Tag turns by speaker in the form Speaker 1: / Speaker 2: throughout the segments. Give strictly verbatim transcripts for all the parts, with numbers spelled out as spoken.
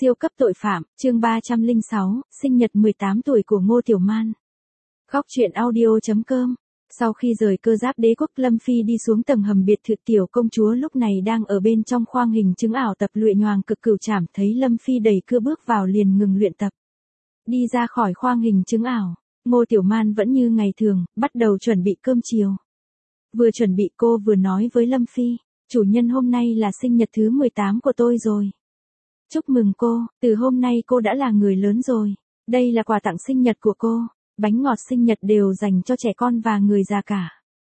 Speaker 1: Siêu cấp tội phạm, chương ba trăm lẻ sáu, sinh nhật mười tám tuổi của Ngô Tiểu Man. Góc truyện audio chấm com. Sau khi rời Cơ Giáp Đế Quốc, Lâm Phi đi xuống tầng hầm biệt thự. Tiểu công chúa lúc này đang ở bên trong khoang hình chứng ảo tập luyện nhoàng cực cửu trảm, thấy Lâm Phi đẩy cửa bước vào liền ngừng luyện tập. Đi ra khỏi khoang hình chứng ảo, Ngô Tiểu Man vẫn như ngày thường, bắt đầu chuẩn bị cơm chiều. Vừa chuẩn bị cô vừa nói với Lâm Phi, chủ nhân hôm nay là sinh nhật thứ mười tám của tôi rồi. Chúc mừng cô, từ hôm nay cô đã là người lớn rồi. Đây là quà tặng sinh nhật của cô, bánh ngọt sinh nhật đều dành cho trẻ con và người già cả.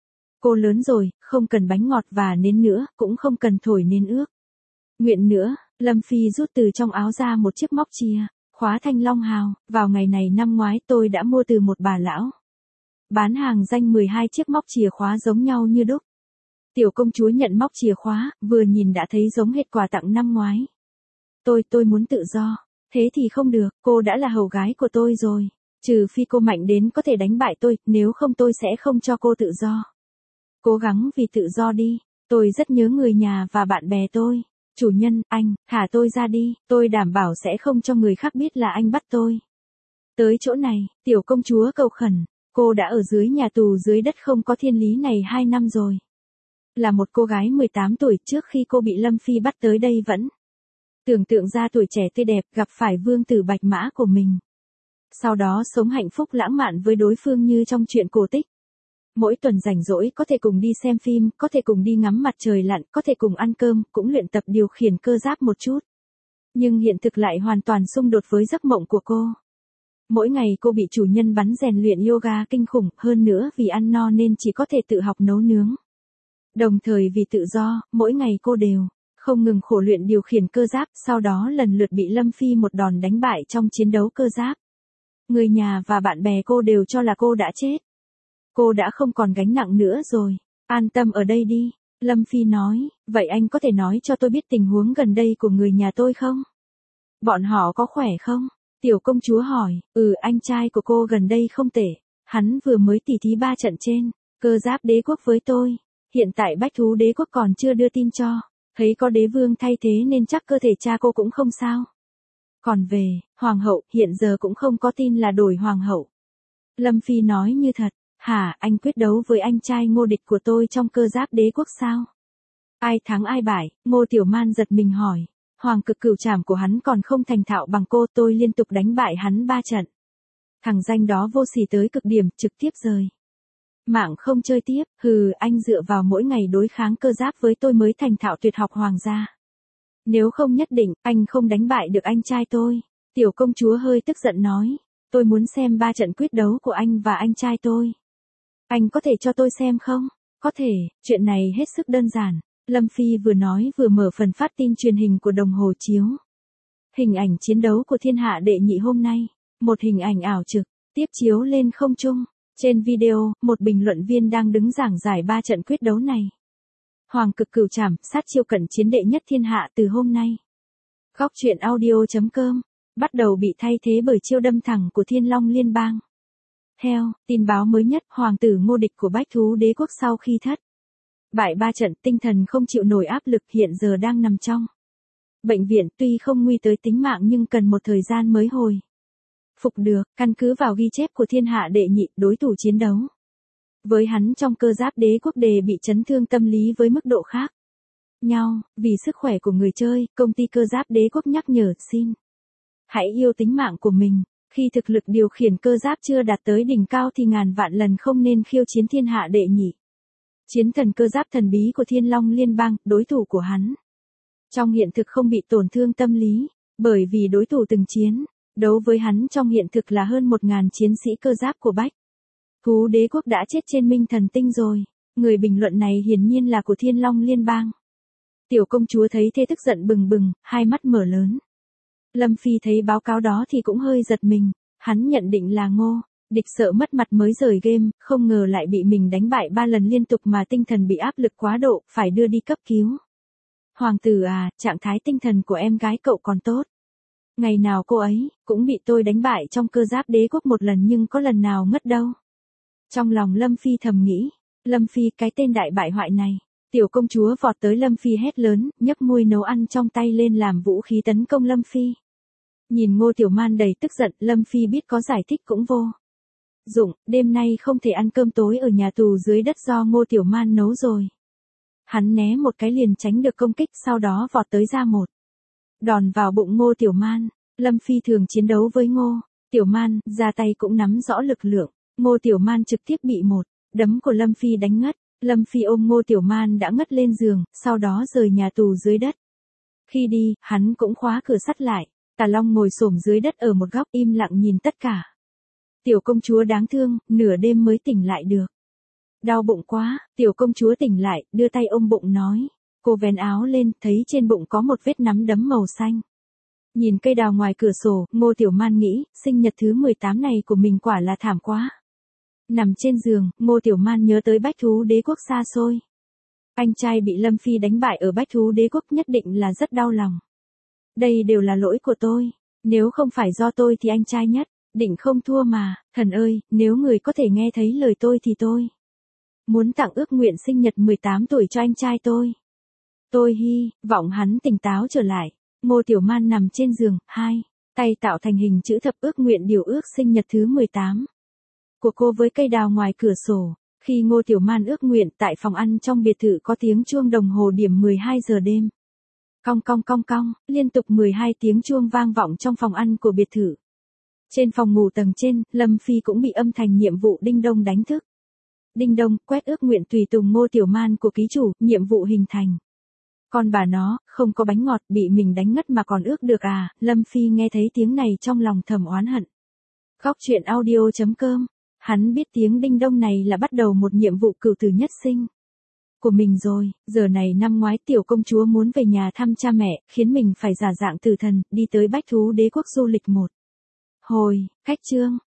Speaker 1: Cô lớn rồi, không cần bánh ngọt và nến nữa, cũng không cần thổi nến ước. Nguyện nữa, Lâm Phi rút từ trong áo ra một chiếc móc chìa, khóa thanh long hào, vào ngày này năm ngoái tôi đã mua từ một bà lão bán hàng danh mười hai chiếc móc chìa khóa giống nhau như đúc. Tiểu công chúa nhận móc chìa khóa, vừa nhìn đã thấy giống hệt quà tặng năm ngoái. Tôi, tôi muốn tự do. Thế thì không được, cô đã là hầu gái của tôi rồi. Trừ phi cô mạnh đến có thể đánh bại tôi, nếu không tôi sẽ không cho cô tự do. Cố gắng vì tự do đi, tôi rất nhớ người nhà và bạn bè tôi. Chủ nhân, anh, thả tôi ra đi, tôi đảm bảo sẽ không cho người khác biết là anh bắt tôi. Tới chỗ này, tiểu công chúa cầu khẩn, cô đã ở dưới nhà tù dưới đất không có thiên lý này hai năm rồi. Là một cô gái mười tám tuổi, trước khi cô bị Lâm Phi bắt tới đây vẫn tưởng tượng ra tuổi trẻ tươi đẹp, gặp phải vương tử bạch mã của mình. Sau đó sống hạnh phúc lãng mạn với đối phương như trong truyện cổ tích. Mỗi tuần rảnh rỗi có thể cùng đi xem phim, có thể cùng đi ngắm mặt trời lặn, có thể cùng ăn cơm, cũng luyện tập điều khiển cơ giáp một chút. Nhưng hiện thực lại hoàn toàn xung đột với giấc mộng của cô. Mỗi ngày cô bị chủ nhân bắn rèn luyện yoga kinh khủng, hơn nữa vì ăn no nên chỉ có thể tự học nấu nướng. Đồng thời vì tự do, mỗi ngày cô đều không ngừng khổ luyện điều khiển cơ giáp, sau đó lần lượt bị Lâm Phi một đòn đánh bại trong chiến đấu cơ giáp. Người nhà và bạn bè cô đều cho là cô đã chết. Cô đã không còn gánh nặng nữa rồi. An tâm ở đây đi, Lâm Phi nói, vậy anh có thể nói cho tôi biết tình huống gần đây của người nhà tôi không? Bọn họ có khỏe không? Tiểu công chúa hỏi, ừ anh trai của cô gần đây không tệ. Hắn vừa mới tỉ thí ba trận trên Cơ Giáp Đế Quốc với tôi. Hiện tại Bách Thú Đế Quốc còn chưa đưa tin cho. Thấy có đế vương thay thế nên chắc cơ thể cha cô cũng không sao. Còn về, hoàng hậu, hiện giờ cũng không có tin là đổi hoàng hậu. Lâm Phi nói như thật, hả, anh quyết đấu với anh trai Ngô địch của tôi trong Cơ Giáp Đế Quốc sao? Ai thắng ai bại? Ngô Tiểu Man giật mình hỏi. Hoàng cực cửu trảm của hắn còn không thành thạo bằng cô, tôi liên tục đánh bại hắn ba trận. Thằng danh đó vô sỉ tới cực điểm, trực tiếp rời mạng không chơi tiếp, hừ, anh dựa vào mỗi ngày đối kháng cơ giáp với tôi mới thành thạo tuyệt học hoàng gia. Nếu không nhất định, anh không đánh bại được anh trai tôi. Tiểu công chúa hơi tức giận nói, tôi muốn xem ba trận quyết đấu của anh và anh trai tôi. Anh có thể cho tôi xem không? Có thể, chuyện này hết sức đơn giản. Lâm Phi vừa nói vừa mở phần phát tin truyền hình của đồng hồ chiếu. Hình ảnh chiến đấu của thiên hạ đệ nhị hôm nay. Một hình ảnh ảo trực, tiếp chiếu lên không trung. Trên video, một bình luận viên đang đứng giảng giải ba trận quyết đấu này. Hoàng cực cửu trảm, sát chiêu cận chiến đệ nhất thiên hạ từ hôm nay. Góc truyện audio chấm com, bắt đầu bị thay thế bởi chiêu đâm thẳng của Thiên Long Liên bang. Theo tin báo mới nhất, hoàng tử Ngô địch của Bách Thú Đế Quốc sau khi thất bại ba trận, tinh thần không chịu nổi áp lực, hiện giờ đang nằm trong bệnh viện, tuy không nguy tới tính mạng nhưng cần một thời gian mới hồi phục được. Căn cứ vào ghi chép của thiên hạ đệ nhị, đối thủ chiến đấu với hắn trong Cơ Giáp Đế Quốc đề bị chấn thương tâm lý với mức độ khác nhau. Vì sức khỏe của người chơi, công ty Cơ Giáp Đế Quốc nhắc nhở, xin hãy yêu tính mạng của mình. Khi thực lực điều khiển cơ giáp chưa đạt tới đỉnh cao thì ngàn vạn lần không nên khiêu chiến thiên hạ đệ nhị. Chiến thần cơ giáp thần bí của Thiên Long Liên bang, đối thủ của hắn trong hiện thực không bị tổn thương tâm lý, bởi vì đối thủ từng chiến đấu với hắn trong hiện thực là hơn một nghìn chiến sĩ cơ giáp của Bách Thú Đế Quốc đã chết trên Minh Thần Tinh rồi. Người bình luận này hiển nhiên là của Thiên Long Liên bang. Tiểu công chúa thấy thế tức giận bừng bừng, hai mắt mở lớn. Lâm Phi thấy báo cáo đó thì cũng hơi giật mình, hắn nhận định là Ngô địch sợ mất mặt mới rời game, không ngờ lại bị mình đánh bại ba lần liên tục mà tinh thần bị áp lực quá độ, phải đưa đi cấp cứu. Hoàng tử à, trạng thái tinh thần của em gái cậu còn tốt. Ngày nào cô ấy cũng bị tôi đánh bại trong Cơ Giáp Đế Quốc một lần nhưng có lần nào ngất đâu. Trong lòng Lâm Phi thầm nghĩ, Lâm Phi cái tên đại bại hoại này. Tiểu công chúa vọt tới Lâm Phi hét lớn, nhấc muôi nấu ăn trong tay lên làm vũ khí tấn công Lâm Phi. Nhìn Ngô Tiểu Man đầy tức giận, Lâm Phi biết có giải thích cũng vô dụng, đêm nay không thể ăn cơm tối ở nhà tù dưới đất do Ngô Tiểu Man nấu rồi. Hắn né một cái liền tránh được công kích, sau đó vọt tới ra một đòn vào bụng Ngô Tiểu Man. Lâm Phi thường chiến đấu với Ngô Tiểu Man, ra tay cũng nắm rõ lực lượng. Ngô Tiểu Man trực tiếp bị một đấm của Lâm Phi đánh ngất. Lâm Phi ôm Ngô Tiểu Man đã ngất lên giường, sau đó rời nhà tù dưới đất. Khi đi, hắn cũng khóa cửa sắt lại. Tà Long ngồi xổm dưới đất ở một góc im lặng nhìn tất cả. Tiểu công chúa đáng thương, nửa đêm mới tỉnh lại được. Đau bụng quá, tiểu công chúa tỉnh lại, đưa tay ôm bụng nói. Cô vén áo lên, thấy trên bụng có một vết nắm đấm màu xanh. Nhìn cây đào ngoài cửa sổ, Ngô Tiểu Man nghĩ, sinh nhật thứ mười tám này của mình quả là thảm quá. Nằm trên giường, Ngô Tiểu Man nhớ tới Bách Thú Đế Quốc xa xôi. Anh trai bị Lâm Phi đánh bại ở Bách Thú Đế Quốc nhất định là rất đau lòng. Đây đều là lỗi của tôi. Nếu không phải do tôi thì anh trai nhất định không thua mà. Thần ơi, nếu người có thể nghe thấy lời tôi thì tôi muốn tặng ước nguyện sinh nhật mười tám tuổi cho anh trai tôi. Tôi hy vọng hắn tỉnh táo trở lại. Ngô Tiểu Man nằm trên giường, hai tay tạo thành hình chữ thập ước nguyện điều ước sinh nhật thứ mười tám của cô với cây đào ngoài cửa sổ. Khi Ngô Tiểu Man ước nguyện, tại phòng ăn trong biệt thự có tiếng chuông đồng hồ điểm mười hai giờ đêm. Cong cong cong cong, liên tục mười hai tiếng chuông vang vọng trong phòng ăn của biệt thự. Trên phòng ngủ tầng trên, Lâm Phi cũng bị âm thanh nhiệm vụ Đinh Đông đánh thức. Đinh Đông, quét ước nguyện tùy tùng Ngô Tiểu Man của ký chủ, nhiệm vụ hình thành. Con bà nó, không có bánh ngọt, bị mình đánh ngất mà còn ước được à. Lâm Phi nghe thấy tiếng này trong lòng thầm oán hận. Khóc chuyện audio chấm com. Hắn biết tiếng Đinh Đông này là bắt đầu một nhiệm vụ cửu tử nhất sinh của mình rồi. Giờ này năm ngoái tiểu công chúa muốn về nhà thăm cha mẹ, khiến mình phải giả dạng tử thần, đi tới Bách Thú Đế Quốc du lịch một hồi. Khách chương.